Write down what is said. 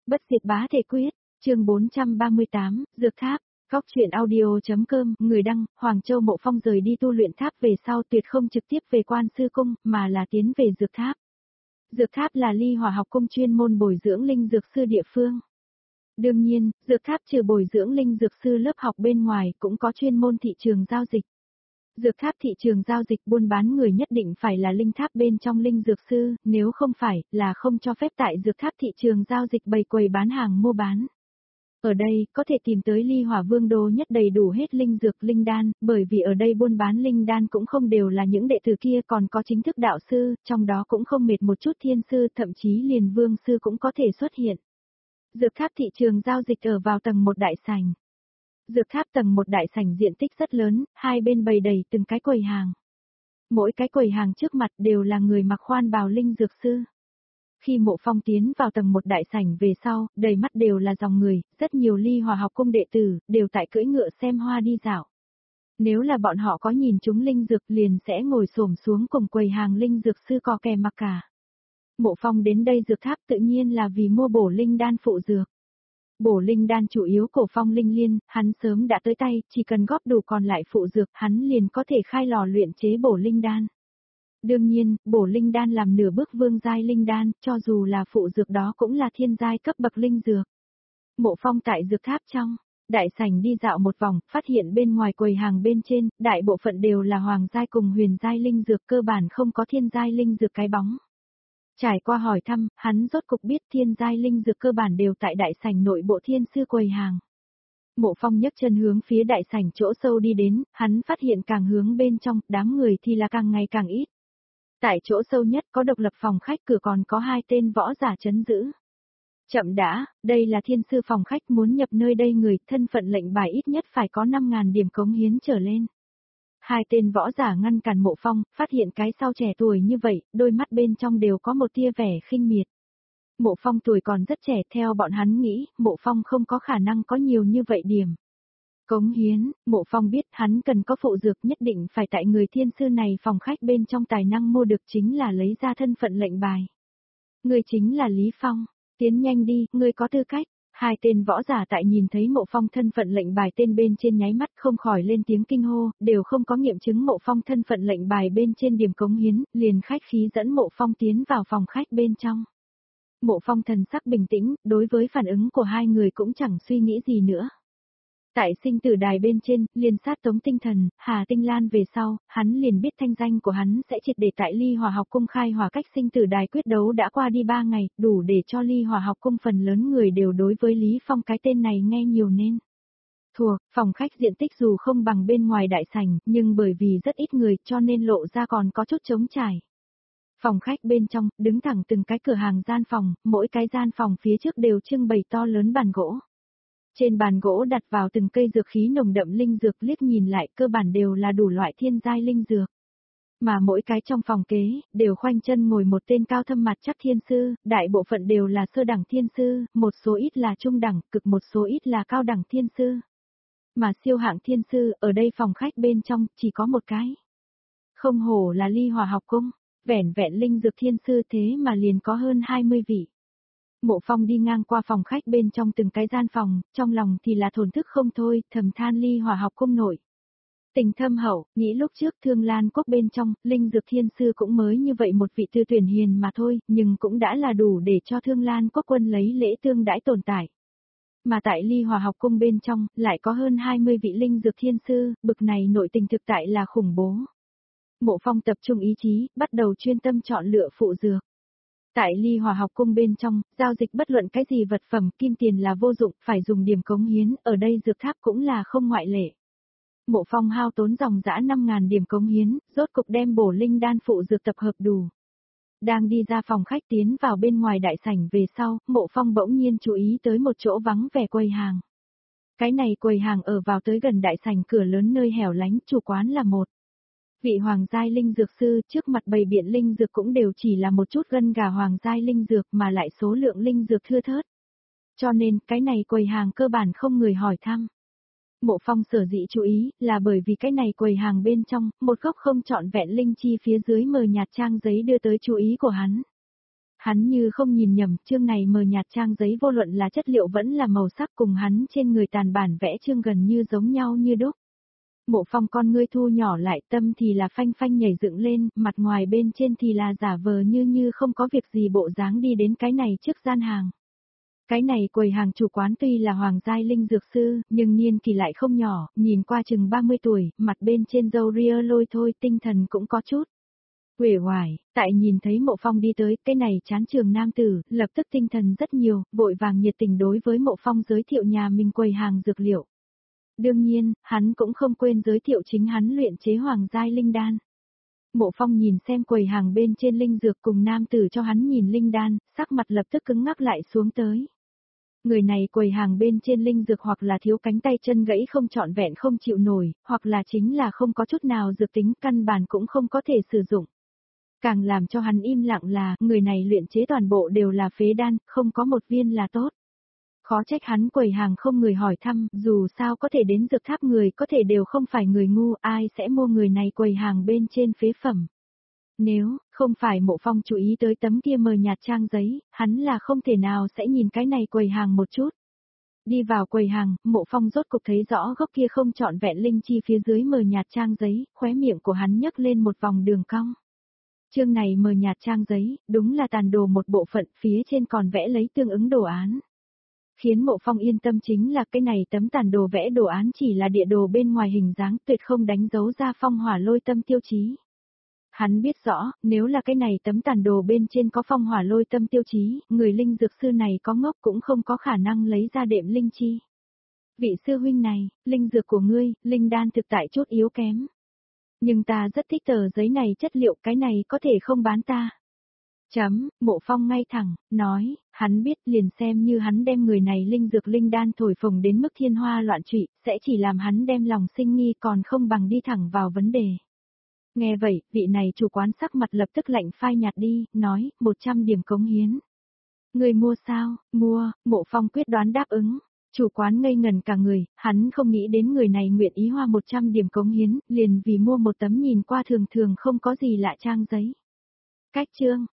Bất diệt bá thể quyết, chương 438, Dược Tháp, góc truyện audio.com, người đăng, Hoàng Châu Mộ Phong rời đi tu luyện tháp về sau tuyệt không trực tiếp về Quan Sư Cung, mà là tiến về Dược Tháp. Dược Tháp là Ly Hỏa học cung chuyên môn bồi dưỡng linh dược sư địa phương. Đương nhiên, Dược Tháp trừ bồi dưỡng linh dược sư lớp học bên ngoài cũng có chuyên môn thị trường giao dịch. Dược Tháp thị trường giao dịch buôn bán người nhất định phải là linh tháp bên trong linh dược sư, nếu không phải, là không cho phép tại Dược Tháp thị trường giao dịch bày quầy bán hàng mua bán. Ở đây, có thể tìm tới Ly Hỏa Vương đô nhất đầy đủ hết linh dược linh đan, bởi vì ở đây buôn bán linh đan cũng không đều là những đệ tử kia còn có chính thức đạo sư, trong đó cũng không mệt một chút thiên sư, thậm chí liền vương sư cũng có thể xuất hiện. Dược Tháp thị trường giao dịch ở vào tầng 1 đại sảnh. Dược Tháp tầng 1 đại sảnh diện tích rất lớn, hai bên bày đầy từng cái quầy hàng. Mỗi cái quầy hàng trước mặt đều là người mặc khoan bào linh dược sư. Khi Mộ Phong tiến vào tầng 1 đại sảnh về sau, đầy mắt đều là dòng người, rất nhiều Ly Hỏa học cung đệ tử, đều tại cưỡi ngựa xem hoa đi dạo. Nếu là bọn họ có nhìn chúng linh dược liền sẽ ngồi xổm xuống cùng quầy hàng linh dược sư cò kè mặc cả. Mộ Phong đến đây Dược Tháp tự nhiên là vì mua bổ linh đan phụ dược. Bổ linh đan chủ yếu cổ phong linh liên, hắn sớm đã tới tay, chỉ cần góp đủ còn lại phụ dược, hắn liền có thể khai lò luyện chế bổ linh đan. Đương nhiên, bổ linh đan làm nửa bước vương giai linh đan, cho dù là phụ dược đó cũng là thiên giai cấp bậc linh dược. Mộ Phong tại Dược Tháp trong đại sảnh đi dạo một vòng, phát hiện bên ngoài quầy hàng bên trên, đại bộ phận đều là hoàng giai cùng huyền giai linh dược, cơ bản không có thiên giai linh dược cái bóng. Trải qua hỏi thăm, hắn rốt cục biết thiên giai linh dược cơ bản đều tại đại sảnh nội bộ thiên sư quầy hàng. Mộ Phong nhấc chân hướng phía đại sảnh chỗ sâu đi đến, hắn phát hiện càng hướng bên trong, đám người thì là càng ngày càng ít. Tại chỗ sâu nhất có độc lập phòng khách, cửa còn có 2 tên võ giả trấn giữ. Chậm đã, đây là thiên sư phòng khách, muốn nhập nơi đây người, thân phận lệnh bài ít nhất phải có 5.000 điểm cống hiến trở lên. 2 tên võ giả ngăn cản Mộ Phong, phát hiện cái sau trẻ tuổi như vậy, đôi mắt bên trong đều có một tia vẻ khinh miệt. Mộ Phong tuổi còn rất trẻ, theo bọn hắn nghĩ, Mộ Phong không có khả năng có nhiều như vậy điểm cống hiến. Mộ Phong biết hắn cần có phụ dược, nhất định phải tại người thiên sư này phòng khách bên trong tài năng mua được, chính là lấy ra thân phận lệnh bài. Người chính là Lý Phong, tiến nhanh đi, người có tư cách. 2 tên võ giả tại nhìn thấy Mộ Phong thân phận lệnh bài tên bên trên nháy mắt không khỏi lên tiếng kinh hô, đều không có nghiệm chứng Mộ Phong thân phận lệnh bài bên trên điểm cống hiến, liền khách khí dẫn Mộ Phong tiến vào phòng khách bên trong. Mộ Phong thần sắc bình tĩnh, đối với phản ứng của hai người cũng chẳng suy nghĩ gì nữa. Tại sinh tử đài bên trên, liền sát Tống Tinh Thần, Hà Tinh Lan về sau, hắn liền biết thanh danh của hắn sẽ triệt để tại Ly Hỏa học cung khai hỏa. Cách sinh tử đài quyết đấu đã qua đi 3 ngày, đủ để cho Ly Hỏa học cung phần lớn người đều đối với Lý Phong cái tên này nghe nhiều nên thuộc. Phòng khách diện tích dù không bằng bên ngoài đại sảnh, nhưng bởi vì rất ít người cho nên lộ ra còn có chút trống trải. Phòng khách bên trong, đứng thẳng từng cái cửa hàng gian phòng, mỗi cái gian phòng phía trước đều trưng bày to lớn bàn gỗ. Trên bàn gỗ đặt vào từng cây dược khí nồng đậm linh dược, liếc nhìn lại cơ bản đều là đủ loại thiên giai linh dược. Mà mỗi cái trong phòng kế, đều khoanh chân ngồi một tên cao thâm mặt chắc thiên sư, đại bộ phận đều là sơ đẳng thiên sư, một số ít là trung đẳng, cực một số ít là cao đẳng thiên sư. Mà siêu hạng thiên sư, ở đây phòng khách bên trong, chỉ có một cái. Không hổ là Ly Hỏa học cung, vẻn vẹn linh dược thiên sư thế mà liền có hơn 20 vị. Mộ Phong đi ngang qua phòng khách bên trong từng cái gian phòng, trong lòng thì là thổn thức không thôi, thầm than Ly Hỏa học cung nội. Tình thâm hậu, nghĩ lúc trước Thương Lan quốc bên trong, linh dược thiên sư cũng mới như vậy một vị tư tuyển hiền mà thôi, nhưng cũng đã là đủ để cho Thương Lan quốc quân lấy lễ tương đãi tồn tại. Mà tại Ly Hỏa học cung bên trong, lại có hơn 20 vị linh dược thiên sư, bực này nội tình thực tại là khủng bố. Mộ Phong tập trung ý chí, bắt đầu chuyên tâm chọn lựa phụ dược. Tại Ly Hỏa học cung bên trong, giao dịch bất luận cái gì vật phẩm kim tiền là vô dụng, phải dùng điểm cống hiến, ở đây Dược Tháp cũng là không ngoại lệ. Mộ Phong hao tốn dòng dã 5.000 điểm cống hiến, rốt cục đem bổ linh đan phụ dược tập hợp đủ. Đang đi ra phòng khách tiến vào bên ngoài đại sảnh về sau, Mộ Phong bỗng nhiên chú ý tới một chỗ vắng vẻ quầy hàng. Cái này quầy hàng ở vào tới gần đại sảnh cửa lớn nơi hẻo lánh, chủ quán là một vị hoàng giai linh dược sư, trước mặt bày biện linh dược cũng đều chỉ là một chút gân gà hoàng giai linh dược mà lại số lượng linh dược thưa thớt. Cho nên, cái này quầy hàng cơ bản không người hỏi thăm. Mộ Phong sở dĩ chú ý, là bởi vì cái này quầy hàng bên trong, một gốc không trọn vẹn linh chi phía dưới mờ nhạt trang giấy đưa tới chú ý của hắn. Hắn như không nhìn nhầm, chương này mờ nhạt trang giấy vô luận là chất liệu vẫn là màu sắc cùng hắn trên người tàn bản vẽ chương gần như giống nhau như đúc. Mộ Phong con ngươi thu nhỏ lại, tâm thì là phanh phanh nhảy dựng lên, mặt ngoài bên trên thì là giả vờ như không có việc gì bộ dáng đi đến cái này trước gian hàng. Cái này quầy hàng chủ quán tuy là Hoàng giai linh dược sư, nhưng niên kỳ lại không nhỏ, nhìn qua chừng 30 tuổi, mặt bên trên râu ria lôi thôi, tinh thần cũng có chút uể oải. Tại nhìn thấy Mộ Phong đi tới, cái này chán trường nam tử, lập tức tinh thần rất nhiều, vội vàng nhiệt tình đối với Mộ Phong giới thiệu nhà mình quầy hàng dược liệu. Đương nhiên, hắn cũng không quên giới thiệu chính hắn luyện chế Hoàng giai linh đan. Mộ Phong nhìn xem quầy hàng bên trên linh dược cùng nam tử cho hắn nhìn linh đan, sắc mặt lập tức cứng ngắc lại xuống tới. Người này quầy hàng bên trên linh dược hoặc là thiếu cánh tay chân gãy không trọn vẹn không chịu nổi, hoặc là chính là không có chút nào dược tính căn bản cũng không có thể sử dụng. Càng làm cho hắn im lặng là, người này luyện chế toàn bộ đều là phế đan, không có một viên là tốt. Khó trách hắn quầy hàng không người hỏi thăm, dù sao có thể đến dược tháp người có thể đều không phải người ngu, ai sẽ mua người này quầy hàng bên trên phế phẩm. Nếu không phải Mộ Phong chú ý tới tấm kia mờ nhạt trang giấy, hắn là không thể nào sẽ nhìn cái này quầy hàng một chút. Đi vào quầy hàng, Mộ Phong rốt cục thấy rõ gốc kia không trọn vẹn linh chi phía dưới mờ nhạt trang giấy, khóe miệng của hắn nhấc lên một vòng đường cong. Chương này mờ nhạt trang giấy, đúng là tàn đồ một bộ phận, phía trên còn vẽ lấy tương ứng đồ án. Khiến Mộ Phong yên tâm chính là cái này tấm tàn đồ vẽ đồ án chỉ là địa đồ bên ngoài hình dáng, tuyệt không đánh dấu ra phong hỏa lôi tâm tiêu chí. Hắn biết rõ, nếu là cái này tấm tàn đồ bên trên có phong hỏa lôi tâm tiêu chí, người linh dược sư này có ngốc cũng không có khả năng lấy ra đệm linh chi. Vị sư huynh này, linh dược của ngươi, linh đan thực tại chút yếu kém. Nhưng ta rất thích tờ giấy này chất liệu, cái này có thể không bán ta. Mộ Phong ngay thẳng, nói, hắn biết liền xem như hắn đem người này linh dược linh đan thổi phồng đến mức thiên hoa loạn trụy, sẽ chỉ làm hắn đem lòng sinh nghi còn không bằng đi thẳng vào vấn đề. Nghe vậy, vị này chủ quán sắc mặt lập tức lạnh phai nhạt đi, nói, 100 điểm cống hiến. Người mua sao? Mua, Mộ Phong quyết đoán đáp ứng. Chủ quán ngây ngần cả người, hắn không nghĩ đến người này nguyện ý hoa 100 điểm cống hiến, liền vì mua một tấm nhìn qua thường thường không có gì lạ trang giấy. Cách chương,